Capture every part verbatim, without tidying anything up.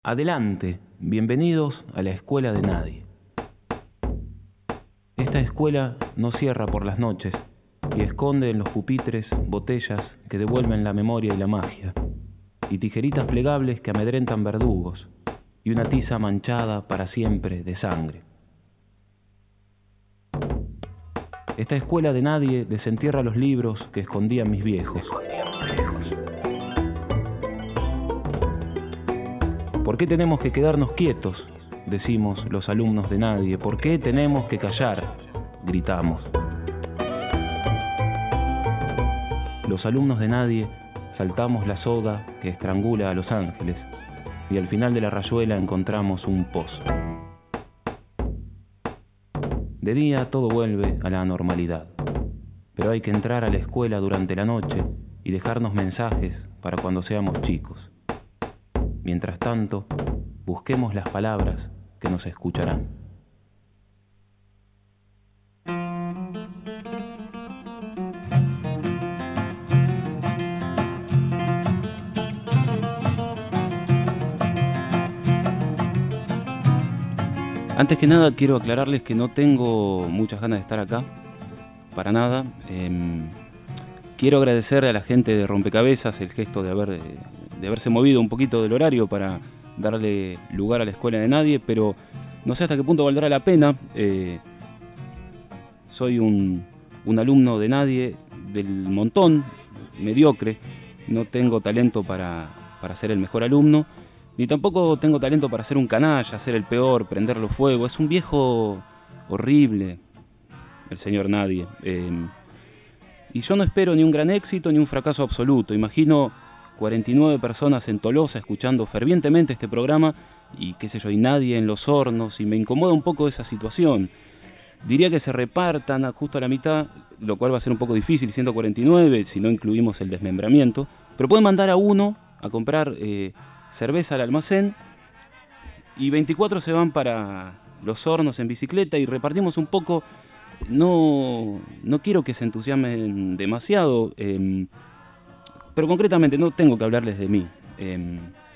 Adelante, bienvenidos a la escuela de nadie. Esta escuela no cierra por las noches y esconde en los pupitres botellas que devuelven la memoria y la magia, y tijeritas plegables que amedrentan verdugos, y una tiza manchada para siempre de sangre. Esta escuela de nadie desentierra los libros que escondían mis viejos. ¿Por qué tenemos que quedarnos quietos?, decimos los alumnos de nadie. ¿Por qué tenemos que callar?, gritamos. Los alumnos de nadie saltamos la soga que estrangula a los ángeles y al final de la rayuela encontramos un pozo. De día todo vuelve a la normalidad, pero hay que entrar a la escuela durante la noche y dejarnos mensajes para cuando seamos chicos. Mientras tanto, busquemos las palabras que nos escucharán. Antes que nada quiero aclararles que no tengo muchas ganas de estar acá, para nada. Eh, quiero agradecer a la gente de Rompecabezas el gesto de haber... Eh, de haberse movido un poquito del horario para darle lugar a la escuela de nadie, pero no sé hasta qué punto valdrá la pena. Eh, soy un, un alumno de nadie, del montón, mediocre, no tengo talento para, para ser el mejor alumno, ni tampoco tengo talento para ser un canalla, ser el peor, prenderlo fuego. Es un viejo horrible, el señor nadie. Eh, y yo no espero ni un gran éxito ni un fracaso absoluto. Imagino cuarenta y nueve personas en Tolosa escuchando fervientemente este programa y qué sé yo, y nadie en los hornos, y me incomoda un poco esa situación. Diría que se repartan justo a la mitad, lo cual va a ser un poco difícil siendo cuarenta y nueve si no incluimos el desmembramiento, pero pueden mandar a uno a comprar eh, cerveza al almacén y veinticuatro se van para los hornos en bicicleta y repartimos un poco. No, no quiero que se entusiasmen demasiado, eh, pero concretamente no tengo que hablarles de mí. Eh,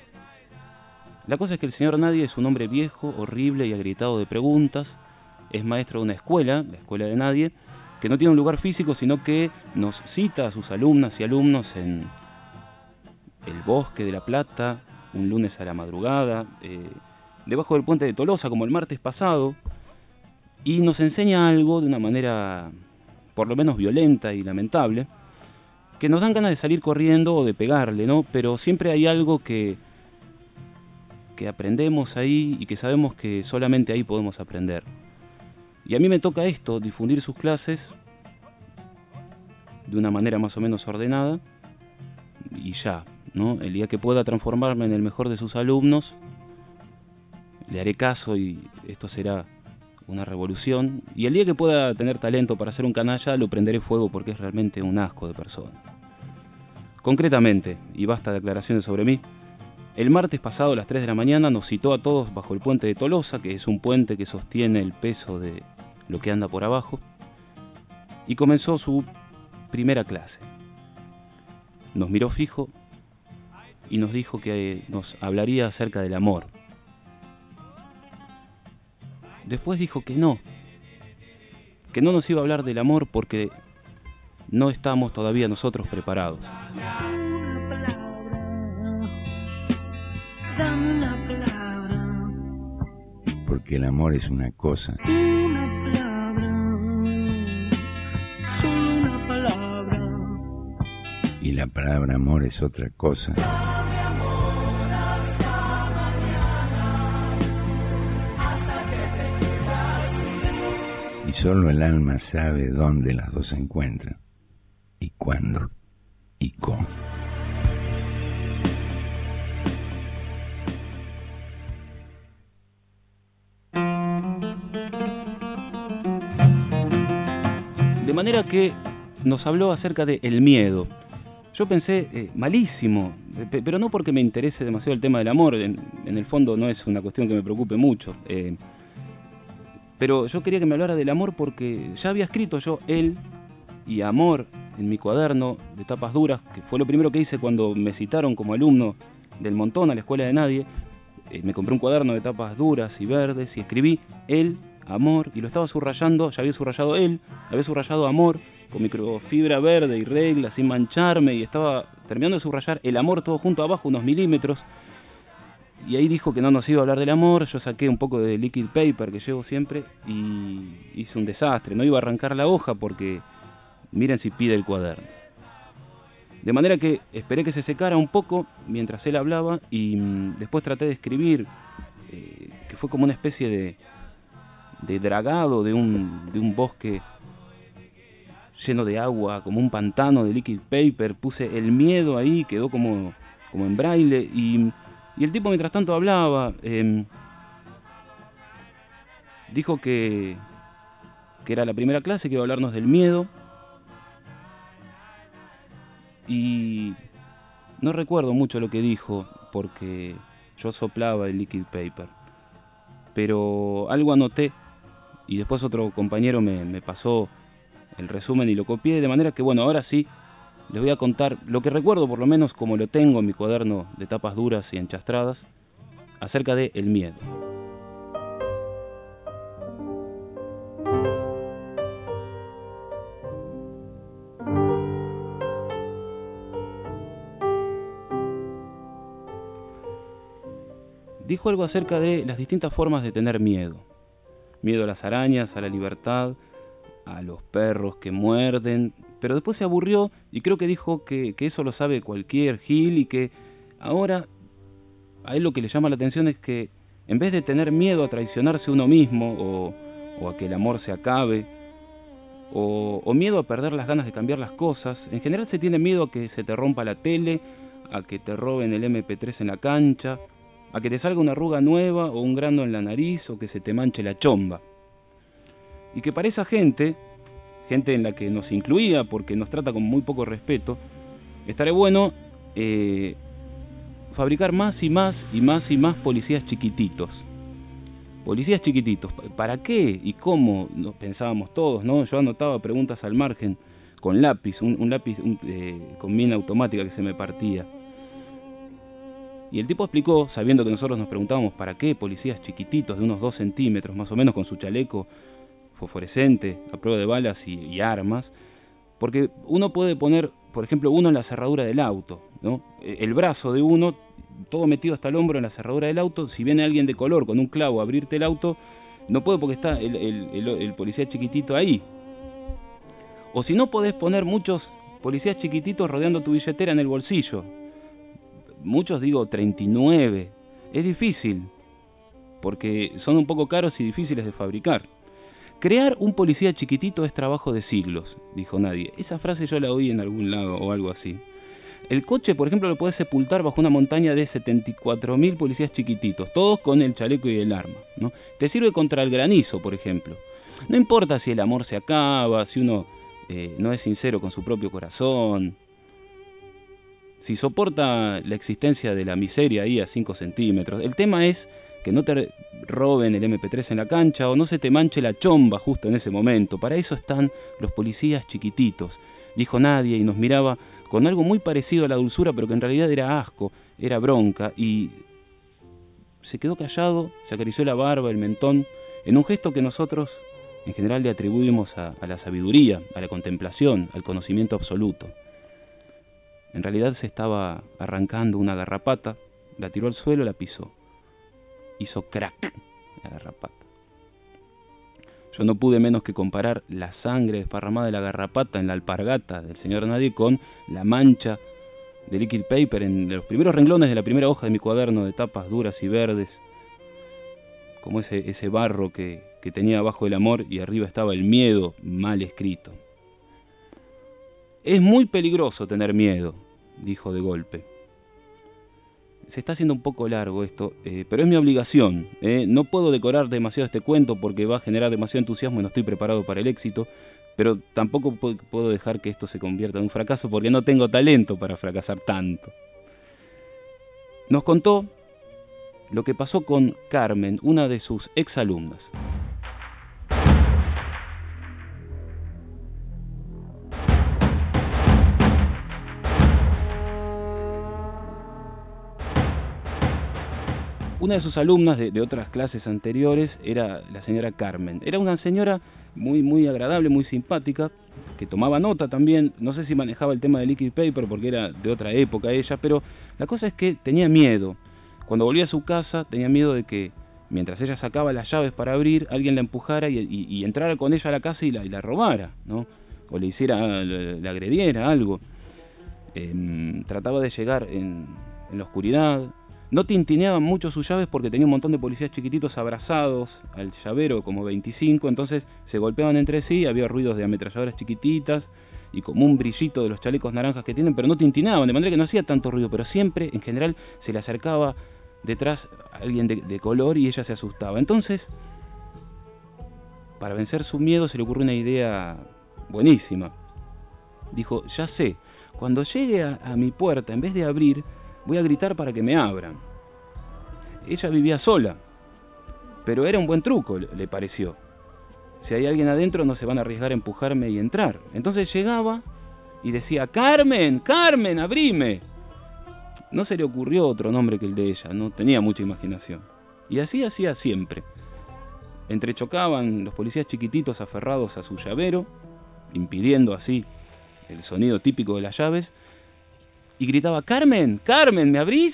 la cosa es que el señor Nadie es un hombre viejo, horrible y agrietado de preguntas. Es maestro de una escuela, la escuela de nadie, que no tiene un lugar físico, sino que nos cita a sus alumnas y alumnos en el Bosque de la Plata, un lunes a la madrugada, eh, debajo del puente de Tolosa, como el martes pasado, y nos enseña algo de una manera por lo menos violenta y lamentable, que nos dan ganas de salir corriendo o de pegarle, ¿no? Pero siempre hay algo que, que aprendemos ahí y que sabemos que solamente ahí podemos aprender. Y a mí me toca esto, difundir sus clases de una manera más o menos ordenada y ya, ¿no? El día que pueda transformarme en el mejor de sus alumnos, le haré caso y esto será una revolución, y el día que pueda tener talento para ser un canalla lo prenderé fuego porque es realmente un asco de persona. Concretamente, y basta de aclaraciones sobre mí, el martes pasado a las tres de la mañana nos citó a todos bajo el puente de Tolosa, que es un puente que sostiene el peso de lo que anda por abajo, y comenzó su primera clase. Nos miró fijo y nos dijo que nos hablaría acerca del amor. Después dijo que no, que no nos iba a hablar del amor porque no estamos todavía nosotros preparados. Porque el amor es una cosa. Una palabra, solo una palabra. Y la palabra amor es otra cosa. Solo el alma sabe dónde las dos se encuentran, y cuándo, y cómo. De manera que nos habló acerca de el miedo. Yo pensé, eh, malísimo, pero no porque me interese demasiado el tema del amor, en, en el fondo no es una cuestión que me preocupe mucho. Eh, Pero yo quería que me hablara del amor porque ya había escrito yo él y amor en mi cuaderno de tapas duras, que fue lo primero que hice cuando me citaron como alumno del montón a la escuela de nadie. eh, me compré un cuaderno de tapas duras y verdes y escribí el amor, y lo estaba subrayando, ya había subrayado él, había subrayado amor, con microfibra verde y regla, sin mancharme, y estaba terminando de subrayar el amor todo junto abajo, unos milímetros, y ahí dijo que no nos iba a hablar del amor. Yo saqué un poco de liquid paper que llevo siempre, y hice un desastre, no iba a arrancar la hoja porque miren si pide el cuaderno. De manera que esperé que se secara un poco mientras él hablaba, y mmm, después traté de escribir, eh, que fue como una especie de de dragado de un de un bosque lleno de agua, como un pantano de liquid paper. Puse el miedo ahí, quedó como como en braille, y, y el tipo mientras tanto hablaba, eh, dijo que que era la primera clase, que iba a hablarnos del miedo, y no recuerdo mucho lo que dijo porque yo soplaba el liquid paper, pero algo anoté, y después otro compañero me, me pasó el resumen y lo copié, de manera que bueno, ahora sí les voy a contar lo que recuerdo, por lo menos como lo tengo en mi cuaderno de tapas duras y enchastradas, acerca de el miedo. Dijo algo acerca de las distintas formas de tener miedo. Miedo a las arañas, a la libertad, a los perros que muerden, pero después se aburrió y creo que dijo que, que eso lo sabe cualquier gil, y que ahora a él lo que le llama la atención es que en vez de tener miedo a traicionarse uno mismo, o, o a que el amor se acabe, o, o miedo a perder las ganas de cambiar las cosas, en general se tiene miedo a que se te rompa la tele, a que te roben el eme pe tres en la cancha, a que te salga una arruga nueva o un grano en la nariz, o que se te manche la chomba. Y que para esa gente, gente en la que nos incluía porque nos trata con muy poco respeto, estaría bueno eh, fabricar más y más y más y más policías chiquititos. Policías chiquititos. ¿Para qué y cómo? Nos pensábamos todos, ¿no? Yo anotaba preguntas al margen con lápiz, un, un lápiz un, eh, con mina automática que se me partía. Y el tipo explicó, sabiendo que nosotros nos preguntábamos para qué policías chiquititos de unos dos centímetros, más o menos, con su chaleco fosforescente, a prueba de balas y, y armas, porque uno puede poner, por ejemplo, uno en la cerradura del auto, ¿no? El brazo de uno, todo metido hasta el hombro en la cerradura del auto. Si viene alguien de color con un clavo a abrirte el auto, no puede porque está el, el, el, el policía chiquitito ahí. O si no, podés poner muchos policías chiquititos rodeando tu billetera en el bolsillo. Muchos, digo, treinta y nueve. Es difícil, porque son un poco caros y difíciles de fabricar. Crear un policía chiquitito es trabajo de siglos, dijo nadie. Esa frase yo la oí en algún lado o algo así. El coche, por ejemplo, lo podés sepultar bajo una montaña de setenta y cuatro mil policías chiquititos, todos con el chaleco y el arma, ¿no? Te sirve contra el granizo, por ejemplo. No importa si el amor se acaba, si uno eh, no es sincero con su propio corazón, si soporta la existencia de la miseria ahí a cinco centímetros. El tema es que no te roben el eme pe tres en la cancha, o no se te manche la chomba justo en ese momento. Para eso están los policías chiquititos, dijo nadie, y nos miraba con algo muy parecido a la dulzura, pero que en realidad era asco, era bronca, y se quedó callado, se acarició la barba, el mentón, en un gesto que nosotros en general le atribuimos a, a la sabiduría, a la contemplación, al conocimiento absoluto. En realidad se estaba arrancando una garrapata, la tiró al suelo, la pisó. Hizo crack la garrapata. Yo no pude menos que comparar la sangre desparramada de la garrapata en la alpargata del señor Nadie con la mancha de liquid paper en los primeros renglones de la primera hoja de mi cuaderno de tapas duras y verdes, como ese, ese barro que, que tenía abajo el amor y arriba estaba el miedo mal escrito. Es muy peligroso tener miedo, dijo de golpe. Se está haciendo un poco largo esto, eh, pero es mi obligación. Eh. No puedo decorar demasiado este cuento porque va a generar demasiado entusiasmo y no estoy preparado para el éxito, pero tampoco puedo dejar que esto se convierta en un fracaso porque no tengo talento para fracasar tanto. Nos contó lo que pasó con Carmen, una de sus exalumnas. una de sus alumnas de, de otras clases anteriores era la señora Carmen. Era una señora muy muy agradable, muy simpática, que tomaba nota también. No sé si manejaba el tema del liquid paper porque era de otra época ella, pero la cosa es que tenía miedo. Cuando volvía a su casa tenía miedo de que mientras ella sacaba las llaves para abrir, alguien la empujara y, y, y entrara con ella a la casa y la, y la robara, ¿no? O le hiciera, le, le agrediera, algo. Eh, trataba de llegar en, en la oscuridad. No tintineaban mucho sus llaves porque tenía un montón de policías chiquititos abrazados al llavero, como veinticinco, entonces se golpeaban entre sí, había ruidos de ametralladoras chiquititas y como un brillito de los chalecos naranjas que tienen, pero no tintineaban, de manera que no hacía tanto ruido, pero siempre, en general, se le acercaba detrás alguien de, de color y ella se asustaba. Entonces, para vencer su miedo se le ocurrió una idea buenísima. Dijo, ya sé, cuando llegue a, a mi puerta, en vez de abrir, voy a gritar para que me abran. Ella vivía sola, pero era un buen truco, le pareció. Si hay alguien adentro no se van a arriesgar a empujarme y entrar. Entonces llegaba y decía, Carmen, Carmen, abrime. No se le ocurrió otro nombre que el de ella, no tenía mucha imaginación. Y así hacía siempre. Entrechocaban los policías chiquititos aferrados a su llavero, impidiendo así el sonido típico de las llaves, y gritaba, Carmen, Carmen, ¿me abrís?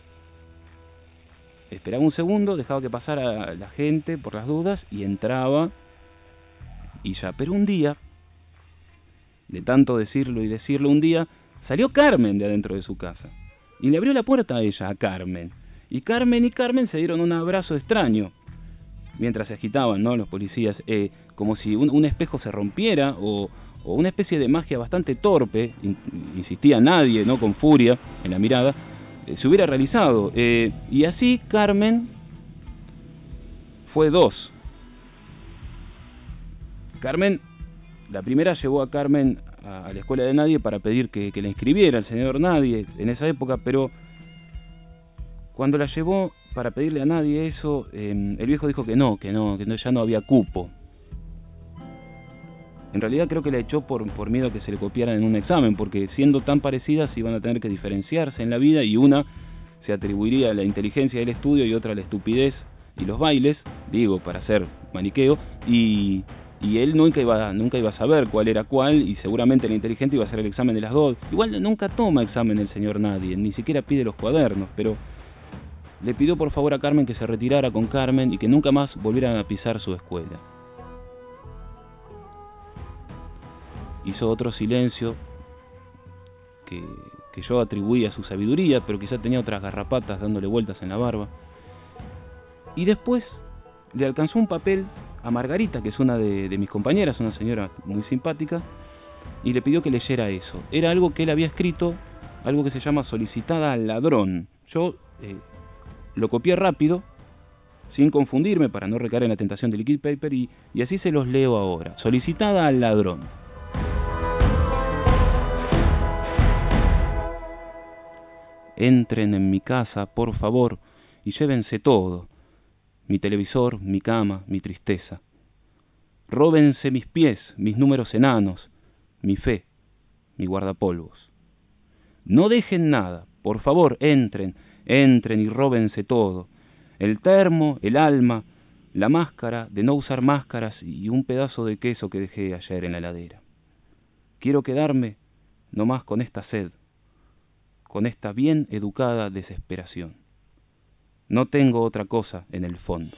Esperaba un segundo, dejaba que pasara la gente por las dudas y entraba y ya. Pero un día, de tanto decirlo y decirlo, un día salió Carmen de adentro de su casa y le abrió la puerta a ella, a Carmen. Y Carmen y Carmen se dieron un abrazo extraño mientras se agitaban, ¿no?, los policías, eh, como si un, un espejo se rompiera o, o una especie de magia bastante torpe, in, insistía nadie, ¿no?, con furia en la mirada, eh, se hubiera realizado. Eh, y así Carmen fue dos. Carmen, la primera llevó a Carmen a, a la escuela de Nadie para pedir que, que la inscribiera el señor Nadie en esa época, pero cuando la llevó para pedirle a Nadie eso, eh, el viejo dijo que no, que no, que no, ya no había cupo. En realidad creo que la echó por, por miedo a que se le copiaran en un examen, porque siendo tan parecidas iban a tener que diferenciarse en la vida y una se atribuiría a la inteligencia del estudio y otra a la estupidez y los bailes, digo, para hacer maniqueo, y, y él nunca iba, nunca iba a saber cuál era cuál, y seguramente el inteligente iba a hacer el examen de las dos. Igual nunca toma examen el señor Nadie, ni siquiera pide los cuadernos, pero le pidió por favor a Carmen que se retirara con Carmen y que nunca más volviera a pisar su escuela. Hizo otro silencio que, que yo atribuí a su sabiduría, pero quizá tenía otras garrapatas dándole vueltas en la barba. Y después le alcanzó un papel a Margarita, que es una de, de mis compañeras, una señora muy simpática, y le pidió que leyera eso. Era algo que él había escrito, algo que se llama solicitada al ladrón. Yo eh, lo copié rápido, sin confundirme, para no recaer en la tentación del liquid paper, y, y así se los leo ahora. Solicitada al ladrón. Entren en mi casa, por favor, y llévense todo, mi televisor, mi cama, mi tristeza. Róbense mis pies, mis números enanos, mi fe, mi guardapolvos. No dejen nada, por favor, entren, entren y róbense todo. El termo, el alma, la máscara de no usar máscaras y un pedazo de queso que dejé ayer en la heladera. Quiero quedarme nomás con esta sed, con esta bien educada desesperación. No tengo otra cosa en el fondo.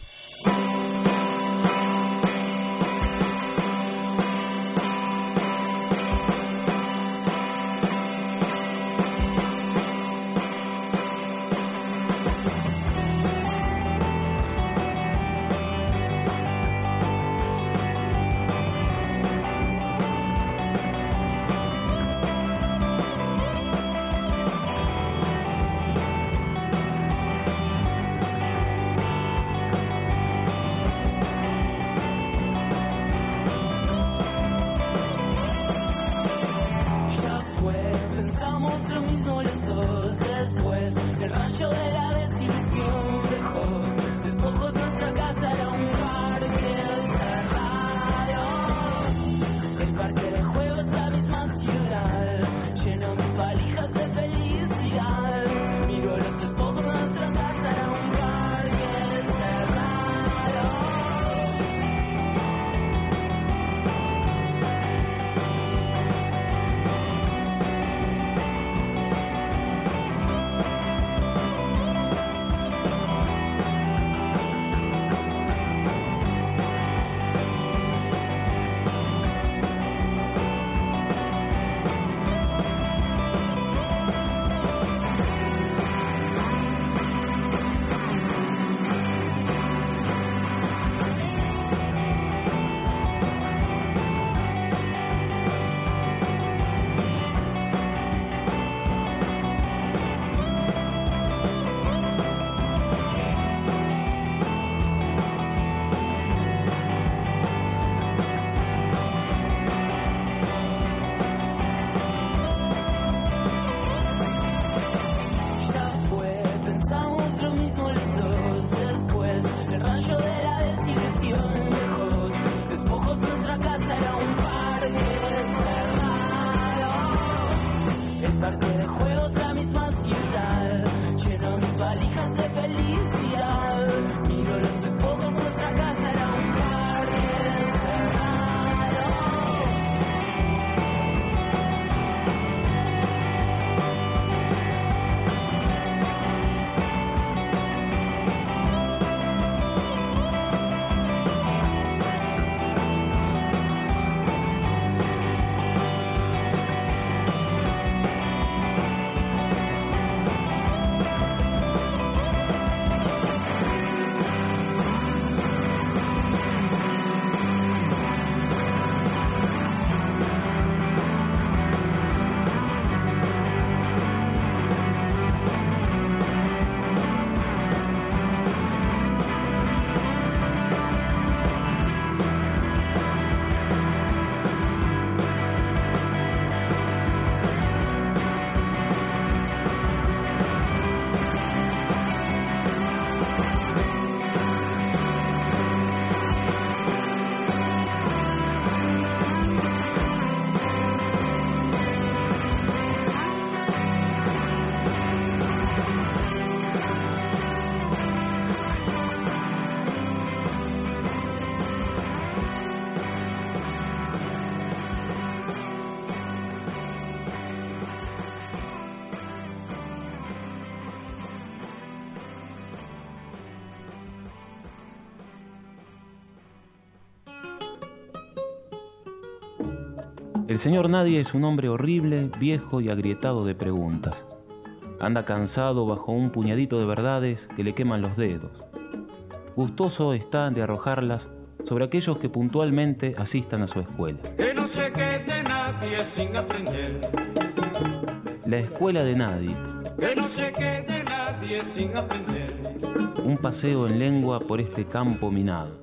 El señor Nadie es un hombre horrible, viejo y agrietado de preguntas. Anda cansado bajo un puñadito de verdades que le queman los dedos. Gustoso está de arrojarlas sobre aquellos que puntualmente asistan a su escuela. Que no se quede nadie sin aprender. La escuela de nadie. Que no se quede nadie sin aprender. Un paseo en lengua por este campo minado.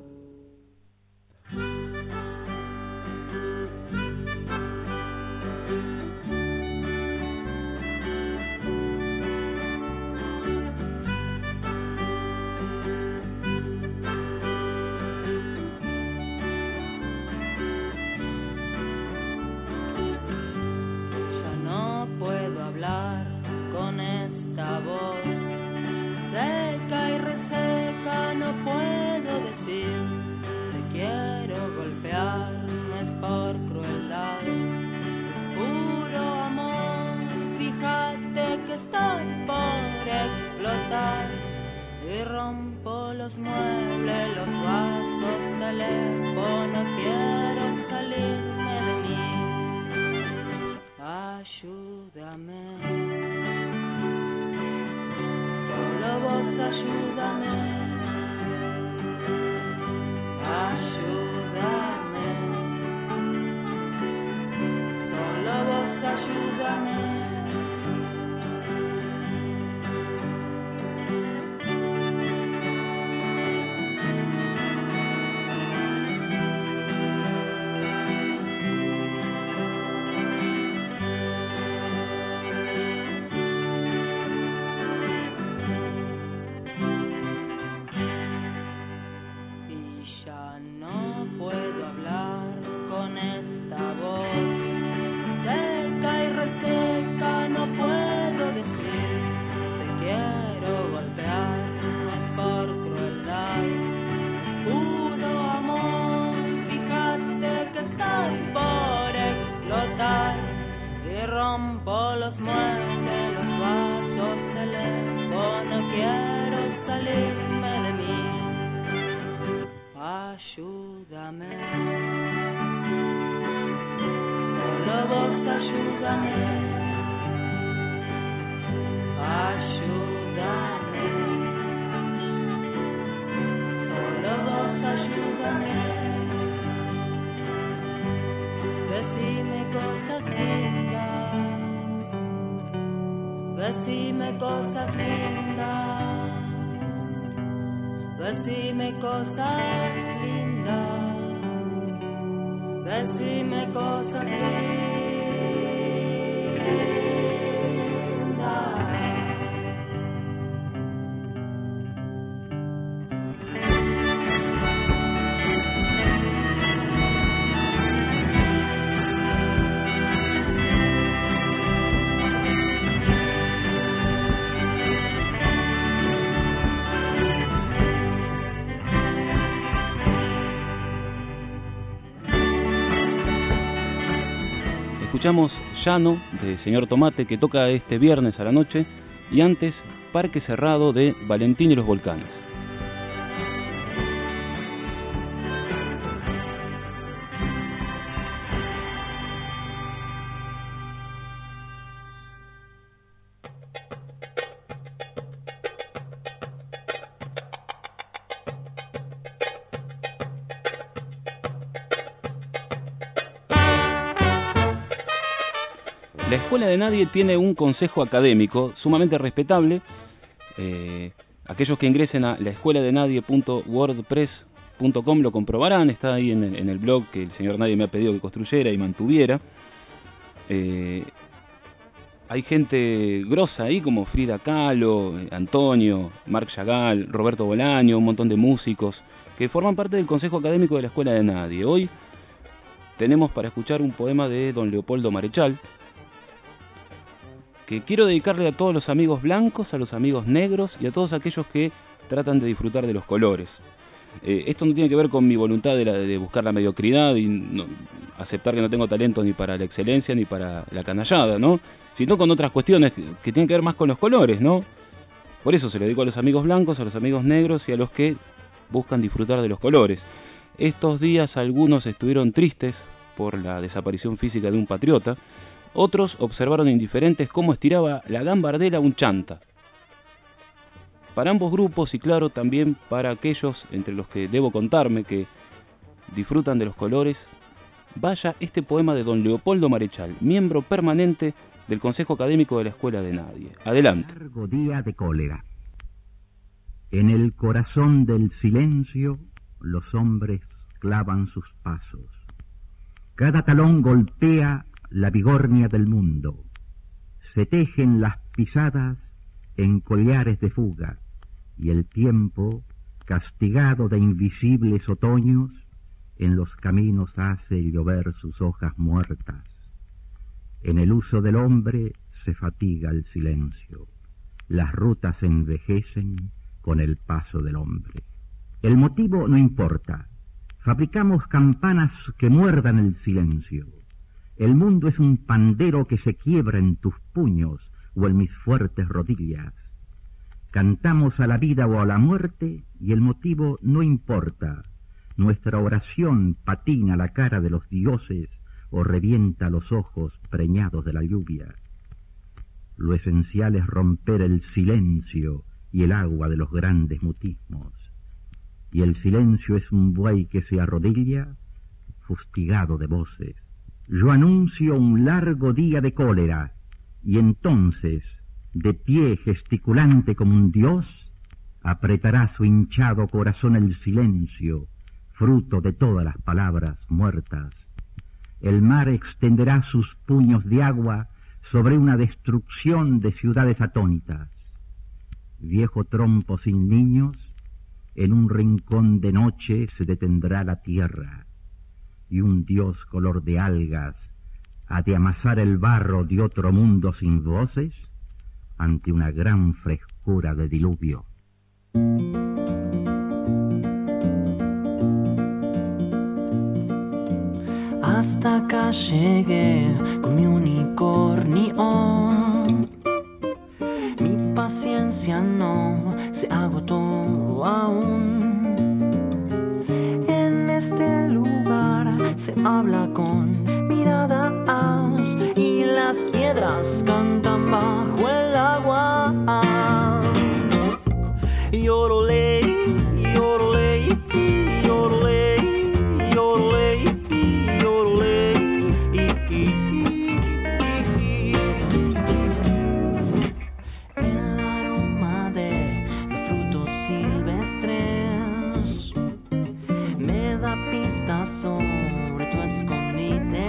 Decime cosas lindas, decime cosas lindas, decime cosas lindas. Escuchamos Llano de Señor Tomate, que toca este viernes a la noche, y antes Parque Cerrado de Valentín y los Volcanes. La Escuela de Nadie tiene un consejo académico sumamente respetable. Eh, aquellos que ingresen a la escuela de nadie punto wordpress punto com lo comprobarán. Está ahí en el, en el blog que el señor Nadie me ha pedido que construyera y mantuviera. Eh, hay gente grosa ahí como Frida Kahlo, Antonio, Marc Chagall, Roberto Bolaño, un montón de músicos que forman parte del consejo académico de la Escuela de Nadie. Hoy tenemos para escuchar un poema de don Leopoldo Marechal, que quiero dedicarle a todos los amigos blancos, a los amigos negros y a todos aquellos que tratan de disfrutar de los colores. Eh, esto no tiene que ver con mi voluntad de, la, de buscar la mediocridad y no, aceptar que no tengo talento ni para la excelencia ni para la canallada, ¿no? Sino con otras cuestiones que, que tienen que ver más con los colores, ¿no? Por eso se lo dedico a los amigos blancos, a los amigos negros y a los que buscan disfrutar de los colores. Estos días algunos estuvieron tristes por la desaparición física de un patriota. Otros observaron indiferentes cómo estiraba la gambardera un chanta. Para ambos grupos, y claro, también para aquellos entre los que debo contarme que disfrutan de los colores, vaya este poema de don Leopoldo Marechal, miembro permanente del Consejo Académico de la Escuela de Nadie. Adelante. Largo día de cólera. En el corazón del silencio, los hombres clavan sus pasos. Cada talón golpea la vigornia del mundo. Se tejen las pisadas en collares de fuga, y el tiempo, castigado de invisibles otoños, en los caminos hace llover sus hojas muertas. En el uso del hombre se fatiga el silencio. Las rutas envejecen con el paso del hombre. El motivo no importa. Fabricamos campanas que muerdan el silencio. El mundo es un pandero que se quiebra en tus puños o en mis fuertes rodillas. Cantamos a la vida o a la muerte y el motivo no importa. Nuestra oración patina la cara de los dioses o revienta los ojos preñados de la lluvia. Lo esencial es romper el silencio y el agua de los grandes mutismos. Y el silencio es un buey que se arrodilla, fustigado de voces. Yo anuncio un largo día de cólera, y entonces, de pie gesticulante como un dios, apretará su hinchado corazón el silencio, fruto de todas las palabras muertas. El mar extenderá sus puños de agua sobre una destrucción de ciudades atónitas. Viejo trompo sin niños, en un rincón de noche se detendrá la tierra, y un dios color de algas ha de amasar el barro de otro mundo sin voces ante una gran frescura de diluvio. Hasta acá llegué con mi unicornio. Mi paciencia no se agotó aún. En este lugar se habla con miradas y las piedras cantan bajo el agua. Yorolei, yorolei, yorolei, yorolei, yorolei, el aroma de los frutos silvestres me da pistas sobre tu escondite.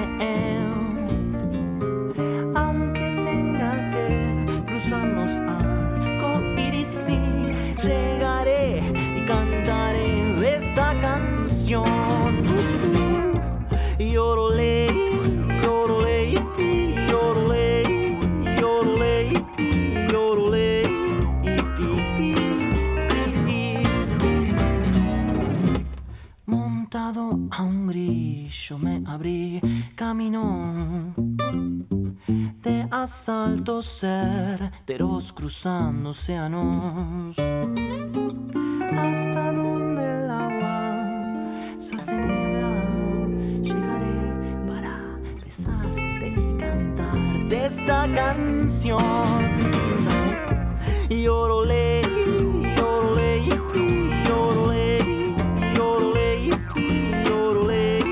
Aunque tenga que cruzar los arcoíris, llegaré y cantaré esta canción. Yorolei, yorolei, yorolei, yorolei, yorolei, montado a un grillo me abrí camino de asaltos certeros cruzando océanos, hasta donde el agua se hace niebla. Llegaré para besarte y cantarte esta canción. Yorolei, yorolei, yorolei, yorolei, yorolei,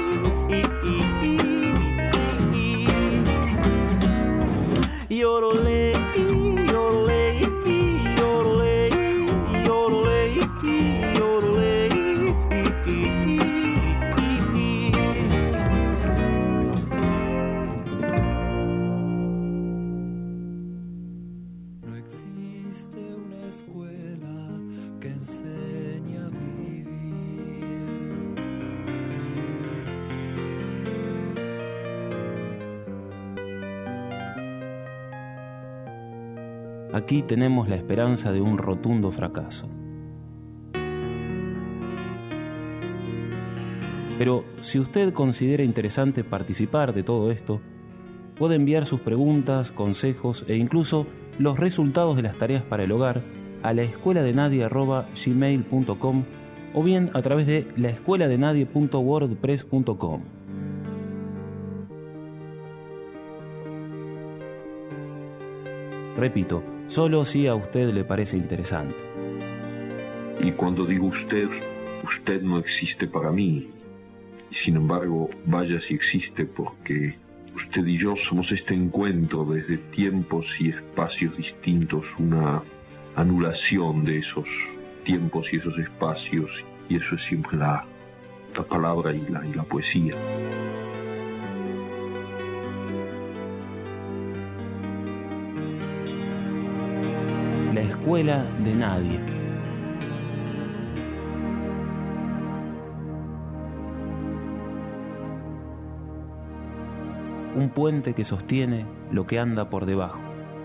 yorolei, yorolei, yorolei, yorolei, yorolei. No existe una escuela que enseñe a vivir. Aquí tenemos la esperanza de un rotundo fracaso. Pero si usted considera interesante participar de todo esto, puede enviar sus preguntas, consejos e incluso los resultados de las tareas para el hogar a la escuela de nadie arroba gmail punto com o bien a través de la escuela de nadie punto wordpress punto com. repito, solo si a usted le parece interesante. Y cuando digo usted, usted no existe para mí. Y sin embargo, vaya si existe, porque usted y yo somos este encuentro desde tiempos y espacios distintos, una anulación de esos tiempos y esos espacios, y eso es siempre la, la palabra y la, y la poesía. La escuela de nadie. Un puente que sostiene lo que anda por debajo.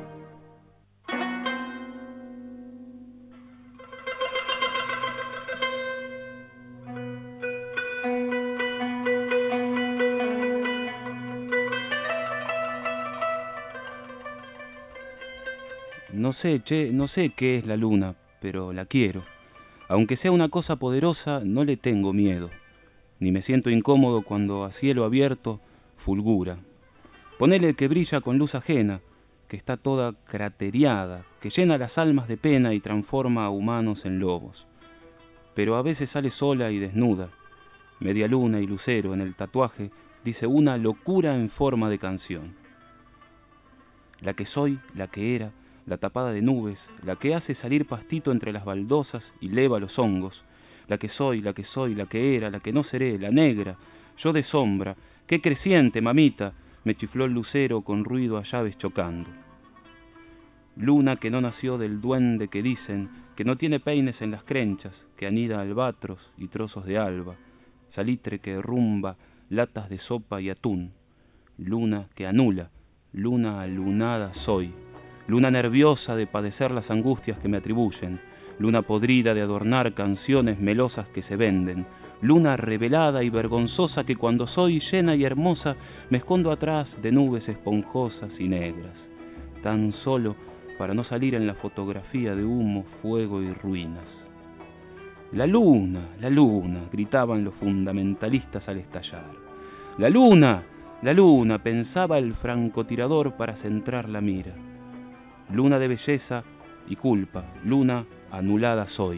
No sé, che, no sé qué es la luna, pero la quiero. Aunque sea una cosa poderosa, no le tengo miedo, ni me siento incómodo cuando a cielo abierto fulgura. Ponele que brilla con luz ajena, que está toda crateriada, que llena las almas de pena y transforma a humanos en lobos. Pero a veces sale sola y desnuda. Media luna y lucero en el tatuaje dice una locura en forma de canción. La que soy, la que era, la tapada de nubes, la que hace salir pastito entre las baldosas y leva los hongos, la que soy, la que soy, la que era, la que no seré, la negra, yo de sombra, qué creciente, mamita, me chifló el lucero con ruido a llaves chocando. Luna que no nació del duende que dicen, que no tiene peines en las crenchas, que anida albatros y trozos de alba, salitre que rumba latas de sopa y atún, luna que anula, luna alunada soy, luna nerviosa de padecer las angustias que me atribuyen, luna podrida de adornar canciones melosas que se venden, luna revelada y vergonzosa que cuando soy llena y hermosa me escondo atrás de nubes esponjosas y negras, tan solo para no salir en la fotografía de humo, fuego y ruinas. La luna, la luna, gritaban los fundamentalistas al estallar. La luna, la luna, pensaba el francotirador para centrar la mira. Luna de belleza y culpa, luna anulada soy.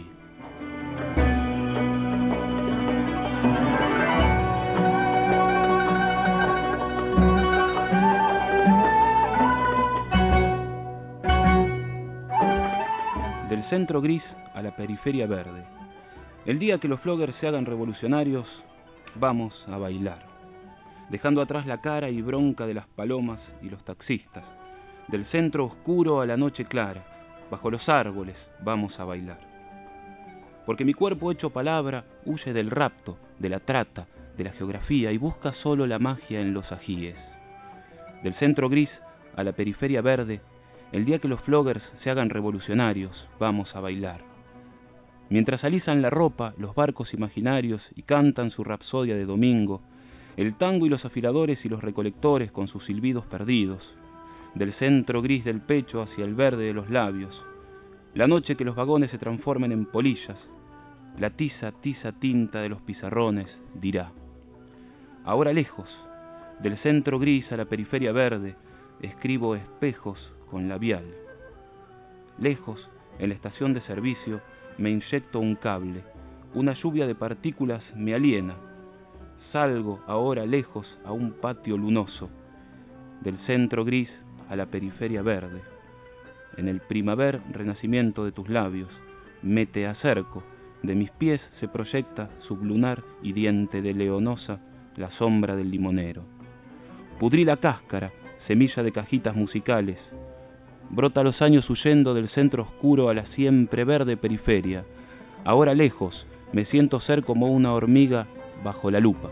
Del centro gris a la periferia verde. El día que los floggers se hagan revolucionarios, vamos a bailar, dejando atrás la cara y bronca de las palomas y los taxistas. Del centro oscuro a la noche clara, bajo los árboles, vamos a bailar. Porque mi cuerpo hecho palabra huye del rapto, de la trata, de la geografía y busca solo la magia en los ajíes. Del centro gris a la periferia verde, el día que los floggers se hagan revolucionarios, vamos a bailar. Mientras alisan la ropa los barcos imaginarios y cantan su rapsodia de domingo, el tango y los afiladores y los recolectores con sus silbidos perdidos, del centro gris del pecho hacia el verde de los labios, la noche que los vagones se transformen en polillas, la tiza, tiza tinta de los pizarrones dirá. Ahora lejos, del centro gris a la periferia verde, escribo espejos con labial. Lejos, en la estación de servicio, me inyecto un cable, una lluvia de partículas me aliena. Salgo ahora lejos a un patio lunoso, del centro gris a la periferia verde. En el primaver renacimiento de tus labios, me te acerco, de mis pies se proyecta sublunar y diente de leonosa la sombra del limonero. Pudrí la cáscara, semilla de cajitas musicales, brota los años huyendo del centro oscuro a la siempre verde periferia. Ahora lejos, me siento ser como una hormiga bajo la lupa.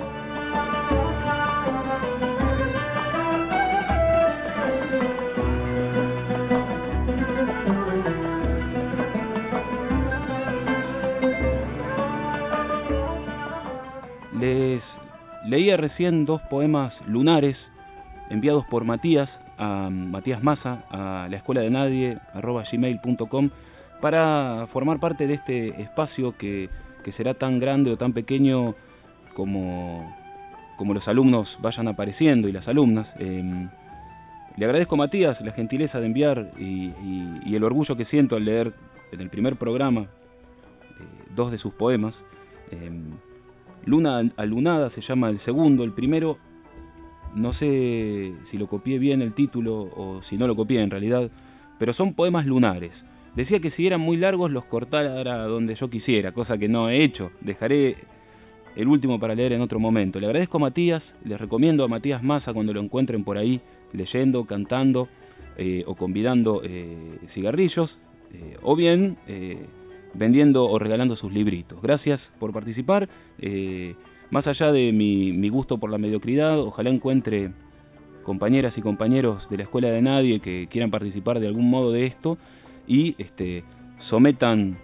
Les leía recién dos poemas lunares enviados por Matías, a Matías Massa, a la escuela de nadie, arroba gmail punto com, para formar parte de este espacio que, que será tan grande o tan pequeño como, como los alumnos vayan apareciendo y las alumnas. Eh, le agradezco a Matías la gentileza de enviar y, y, y el orgullo que siento al leer en el primer programa eh, dos de sus poemas. Eh, Luna Alunada se llama el segundo, el primero no sé si lo copié bien el título o si no lo copié en realidad, pero son poemas lunares. Decía que si eran muy largos los cortara donde yo quisiera, cosa que no he hecho. Dejaré el último para leer en otro momento. Le agradezco a Matías, les recomiendo a Matías Massa cuando lo encuentren por ahí, leyendo, cantando eh, o convidando eh, cigarrillos, eh, o bien eh, vendiendo o regalando sus libritos. Gracias por participar. Eh, más allá de mi, mi gusto por la mediocridad, ojalá encuentre compañeras y compañeros de la Escuela de Nadie que quieran participar de algún modo de esto y este, sometan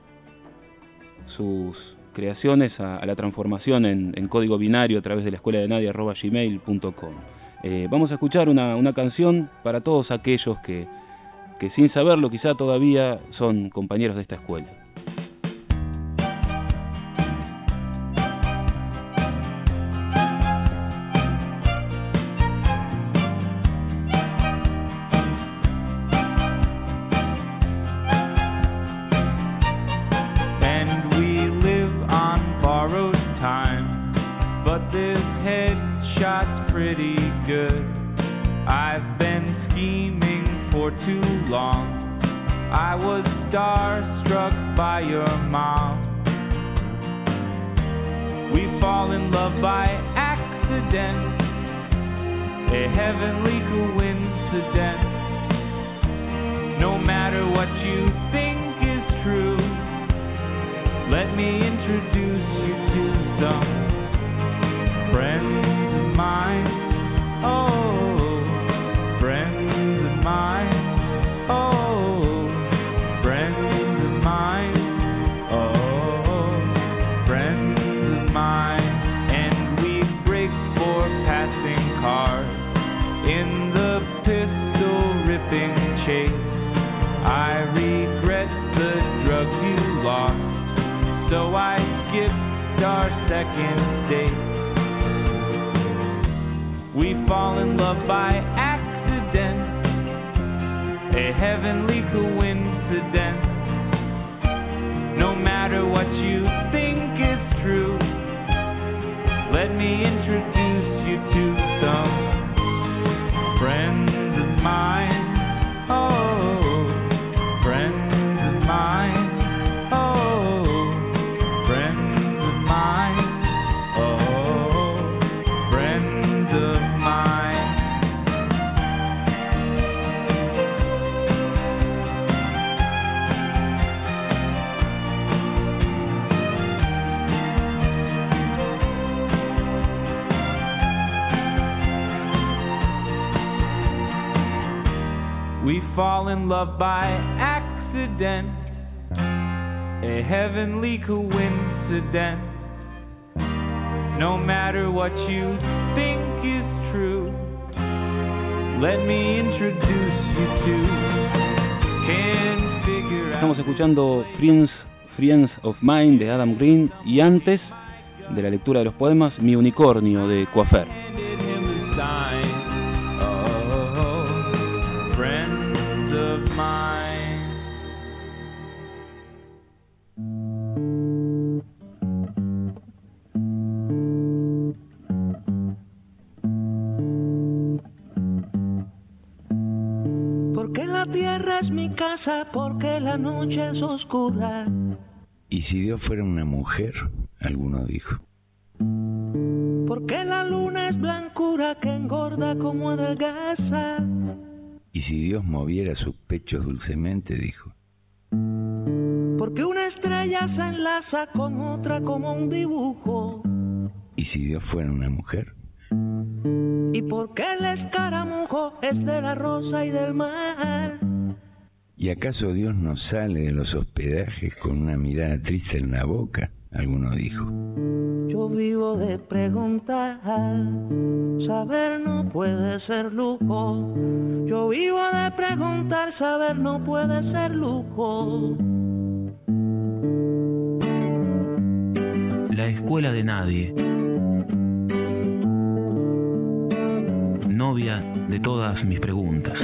sus creaciones a, a la transformación en, en código binario a través de la escuela de nadie arroba gmail punto com. Eh, vamos a escuchar una, una canción para todos aquellos que, que sin saberlo quizá todavía son compañeros de esta escuela. Love by accident, a heavenly coincidence. No matter what you think is true, let me introduce you to. Can figure out. Estamos escuchando Friends, Friends of Mine de Adam Green y antes de la lectura de los poemas Mi unicornio de Coafer. Porque la noche es oscura. ¿Y si Dios fuera una mujer? Alguno dijo. Porque la luna es blancura que engorda como adelgaza. ¿Y si Dios moviera sus pechos dulcemente? Dijo. Porque una estrella se enlaza con otra como un dibujo. ¿Y si Dios fuera una mujer? Y porque el escaramujo es de la rosa y del mar. ¿Y acaso Dios no sale de los hospedajes con una mirada triste en la boca? Alguno dijo. Yo vivo de preguntar, saber no puede ser lujo. Yo vivo de preguntar, saber no puede ser lujo. La escuela de nadie. No novia de todas mis preguntas.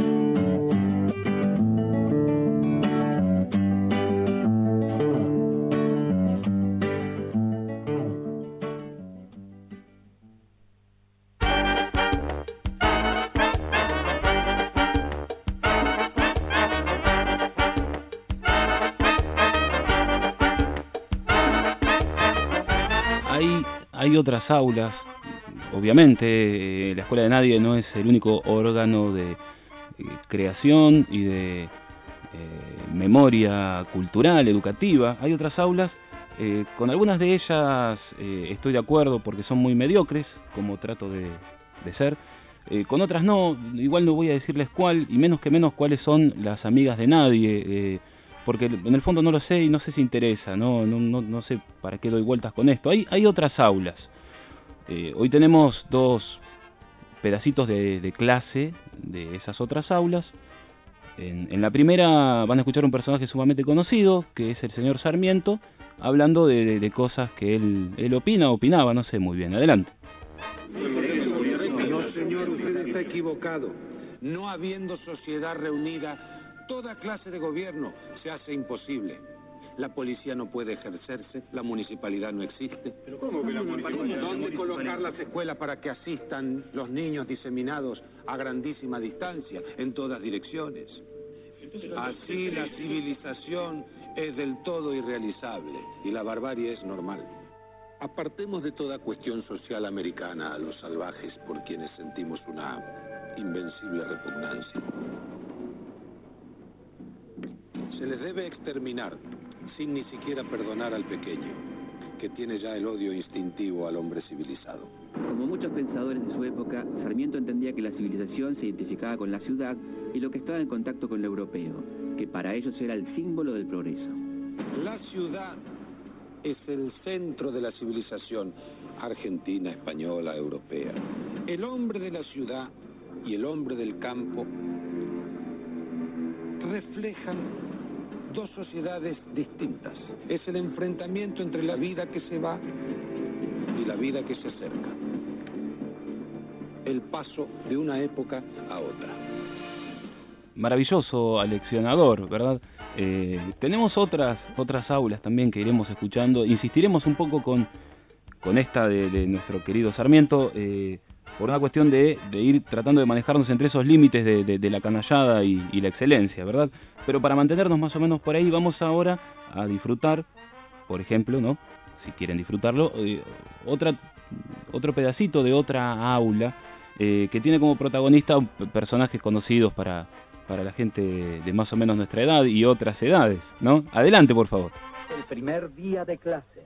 Hay otras aulas, obviamente, eh, la Escuela de Nadie no es el único órgano de eh, creación y de eh, memoria cultural, educativa. Hay otras aulas, eh, con algunas de ellas eh, estoy de acuerdo porque son muy mediocres, como trato de, de ser. Eh, con otras no, igual no voy a decirles cuál, y menos que menos cuáles son las amigas de nadie, eh, porque en el fondo no lo sé y no sé si interesa, no no no, no sé para qué doy vueltas con esto. Hay hay otras aulas. Eh, hoy tenemos dos pedacitos de, de clase de esas otras aulas. En, en la primera van a escuchar un personaje sumamente conocido, que es el señor Sarmiento, hablando de, de, de cosas que él él opina, opinaba, no sé muy bien. Adelante. No, señor, usted está equivocado. No habiendo sociedad reunida, toda clase de gobierno se hace imposible. La policía no puede ejercerse, la municipalidad no existe. ¿Pero cómo que la municipalidad? ¿Dónde colocar las escuelas para que asistan los niños diseminados a grandísima distancia, en todas direcciones? Así la civilización es del todo irrealizable y la barbarie es normal. Apartemos de toda cuestión social americana a los salvajes por quienes sentimos una invencible repugnancia. Se les debe exterminar, sin ni siquiera perdonar al pequeño, que tiene ya el odio instintivo al hombre civilizado. Como muchos pensadores de su época, Sarmiento entendía que la civilización se identificaba con la ciudad y lo que estaba en contacto con lo europeo, que para ellos era el símbolo del progreso. La ciudad es el centro de la civilización argentina, española, europea. El hombre de la ciudad y el hombre del campo reflejan dos sociedades distintas. Es el enfrentamiento entre la vida que se va y la vida que se acerca. El paso de una época a otra. Maravilloso aleccionador, ¿verdad? Eh, tenemos otras otras aulas también que iremos escuchando. Insistiremos un poco con, con esta de, de nuestro querido Sarmiento, eh, por una cuestión de, de ir tratando de manejarnos entre esos límites de, de, de la canallada y, y la excelencia, ¿verdad? Pero para mantenernos más o menos por ahí, vamos ahora a disfrutar, por ejemplo, ¿no? Si quieren disfrutarlo, eh, otra otro pedacito de otra aula eh, que tiene como protagonista personajes conocidos para, para la gente de más o menos nuestra edad y otras edades, ¿no? Adelante, por favor. El primer día de clase.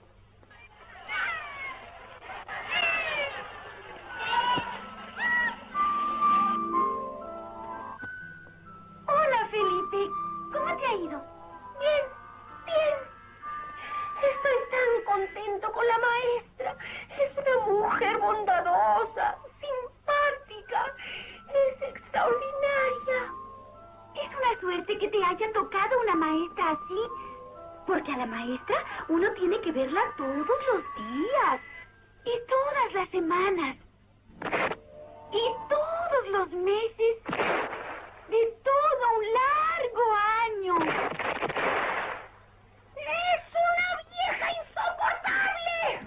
Hola, Felipe. ¿Cómo te ha ido? Bien, bien. Estoy tan contento con la maestra. Es una mujer bondadosa, simpática. Es extraordinaria. Es una suerte que te haya tocado una maestra así. Porque a la maestra uno tiene que verla todos los días. Y todas las semanas. Y todos los meses. De todo un largo año. ¡Es una vieja insoportable!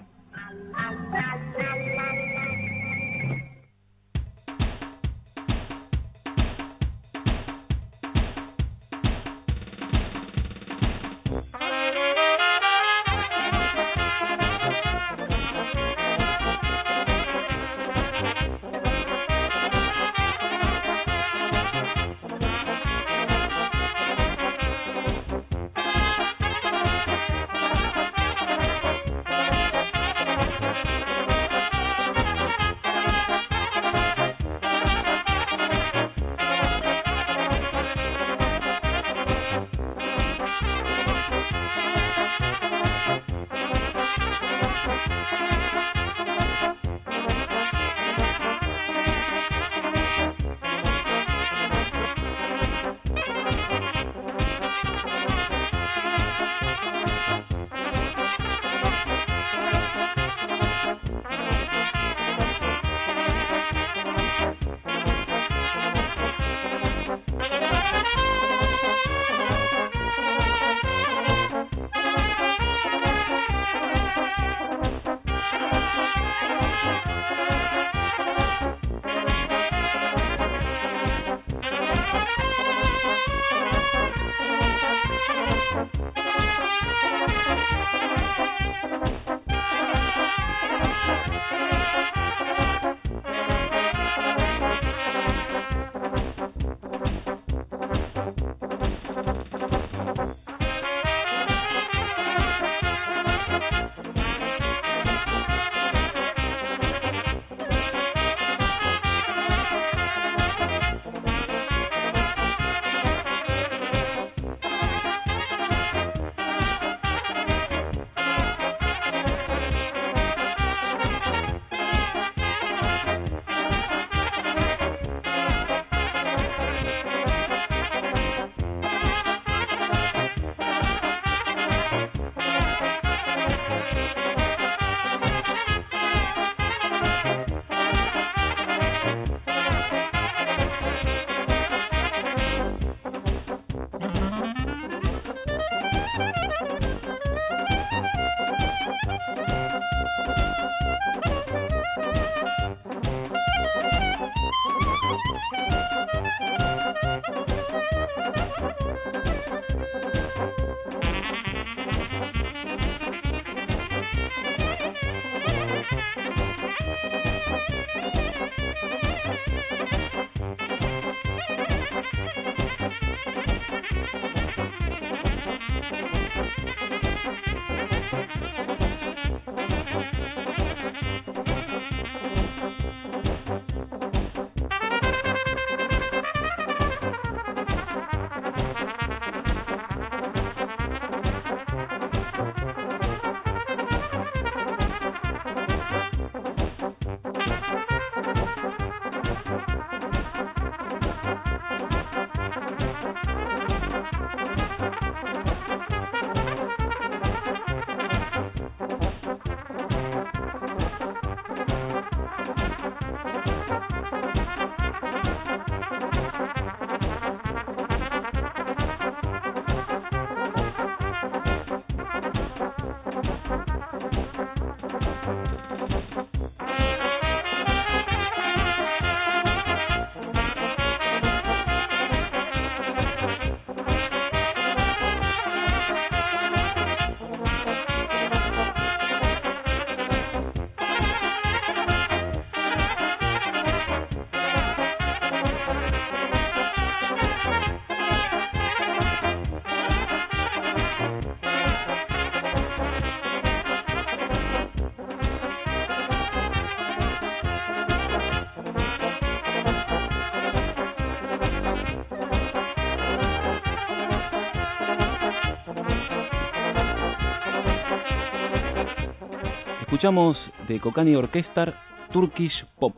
Escuchamos de Kokani Orchestra Turkish Pop.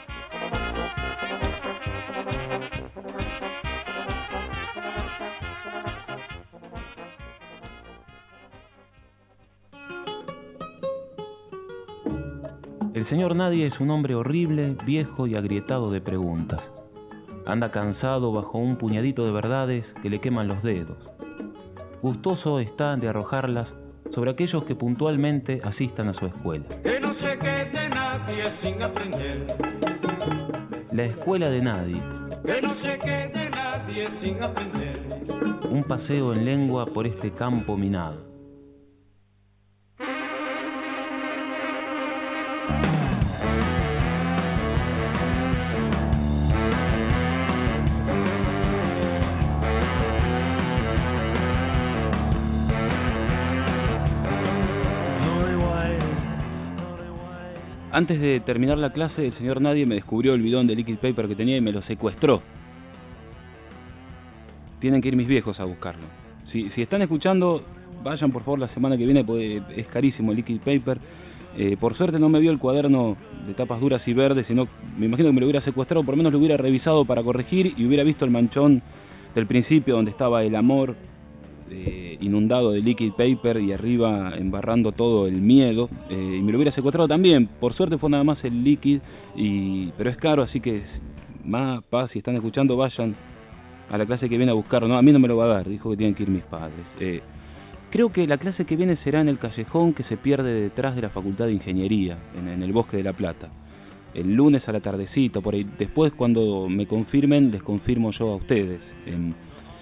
El señor Nadie es un hombre horrible, viejo y agrietado de preguntas. Anda cansado bajo un puñadito de verdades que le queman los dedos. Gustoso está de arrojarlas sobre aquellos que puntualmente asistan a su escuela. Que no se quede nadie sin aprender. La escuela de nadie. Que no se quede nadie sin aprender. Un paseo en lengua por este campo minado. Antes de terminar la clase, el señor Nadie me descubrió el bidón de liquid paper que tenía y me lo secuestró. Tienen que ir mis viejos a buscarlo. Si, si están escuchando, vayan por favor la semana que viene, porque es carísimo el liquid paper. Eh, por suerte no me vio el cuaderno de tapas duras y verdes, sino me imagino que me lo hubiera secuestrado, por lo menos lo hubiera revisado para corregir y hubiera visto el manchón del principio donde estaba el amor eh, inundado de liquid paper y arriba embarrando todo el miedo, eh, y me lo hubiera secuestrado también. Por suerte fue nada más el liquid, y pero es caro, así que más paz, si están escuchando, vayan a la clase que viene a buscarlo. No, a mí no me lo va a dar, dijo que tienen que ir mis padres. Eh, creo que la clase que viene será en el callejón que se pierde detrás de la Facultad de Ingeniería, en, en el Bosque de la Plata. El lunes a la tardecita, por ahí. Después, cuando me confirmen, les confirmo yo a ustedes. Eh,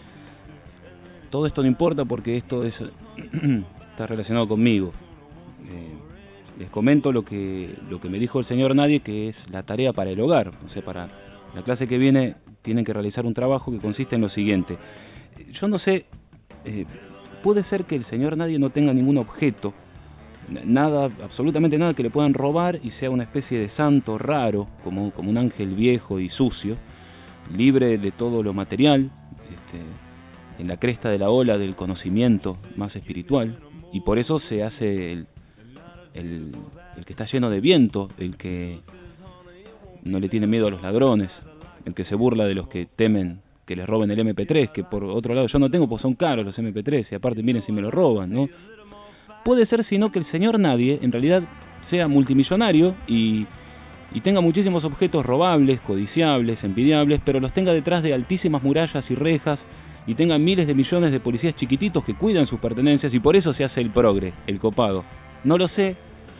todo esto no importa porque esto es está relacionado conmigo. Eh, les comento lo que lo que me dijo el señor Nadie, que es la tarea para el hogar. O sea, para la clase que viene tienen que realizar un trabajo que consiste en lo siguiente. Yo no sé, eh, puede ser que el señor Nadie no tenga ningún objeto, nada, absolutamente nada que le puedan robar y sea una especie de santo raro, como, como un ángel viejo y sucio, libre de todo lo material, este, en la cresta de la ola del conocimiento más espiritual, y por eso se hace el, el, el que está lleno de viento, el que no le tiene miedo a los ladrones, el que se burla de los que temen que les roben el eme pe tres, que por otro lado yo no tengo, pues son caros los eme pe tres, y aparte miren si me lo roban, ¿no? Puede ser sino que el señor Nadie en realidad sea multimillonario y, y tenga muchísimos objetos robables, codiciables, envidiables, pero los tenga detrás de altísimas murallas y rejas, y tenga miles de millones de policías chiquititos que cuidan sus pertenencias, y por eso se hace el progre, el copado. No lo sé,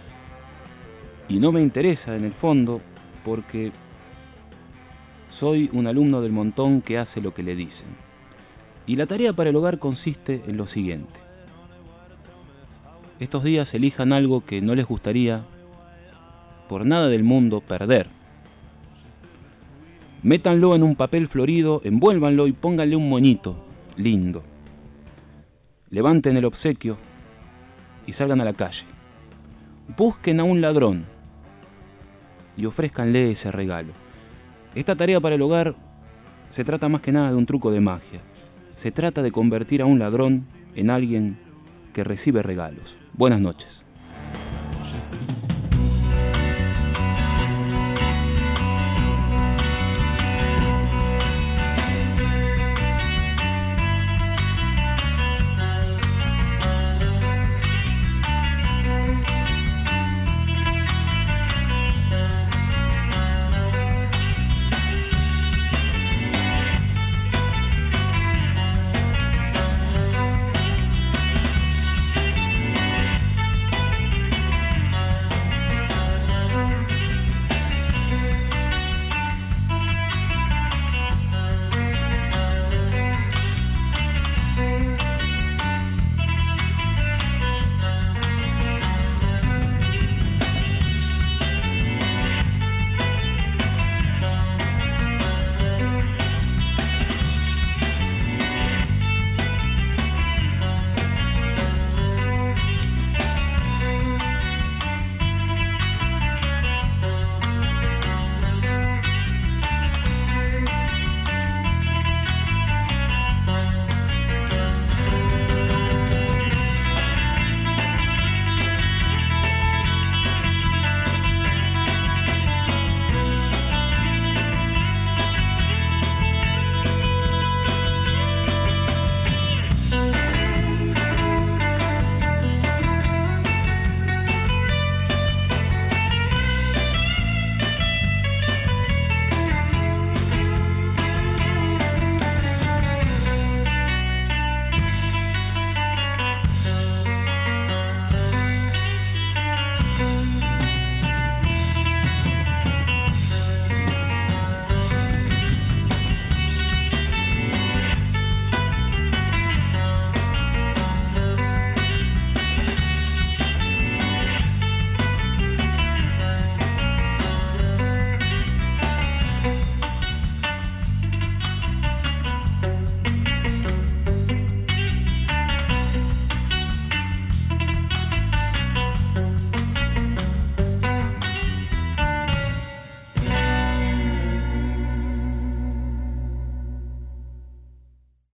y no me interesa en el fondo, porque soy un alumno del montón que hace lo que le dicen. Y la tarea para el hogar consiste en lo siguiente. Estos días elijan algo que no les gustaría por nada del mundo perder. Métanlo en un papel florido, envuélvanlo y pónganle un moñito lindo. Levanten el obsequio y salgan a la calle. Busquen a un ladrón y ofrézcanle ese regalo. Esta tarea para el hogar se trata más que nada de un truco de magia. Se trata de convertir a un ladrón en alguien que recibe regalos. Buenas noches.